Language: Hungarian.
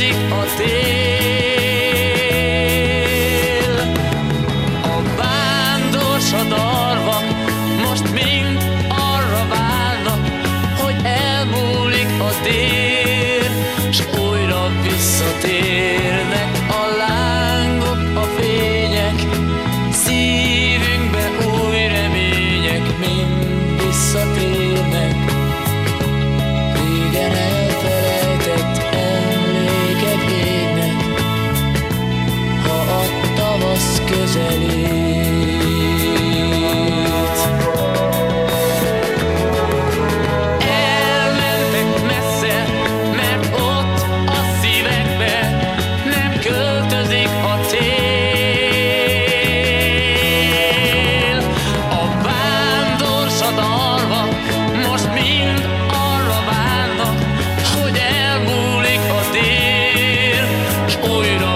elmúlik a tél. A vándor sodorva most mind arra várnak, hogy elmúlik a tél, s újra visszatérnek a lángok, a fények, szívünkbe új remények mind visszatérnek. Régen elfelejtett emlékek égnek, ha a tavasz közelít. Elmentek messze, mert ott a szívekbe nem költözik a tél. A vándor sadarva most mind arra várnak, hogy elmúlik a tél, s újra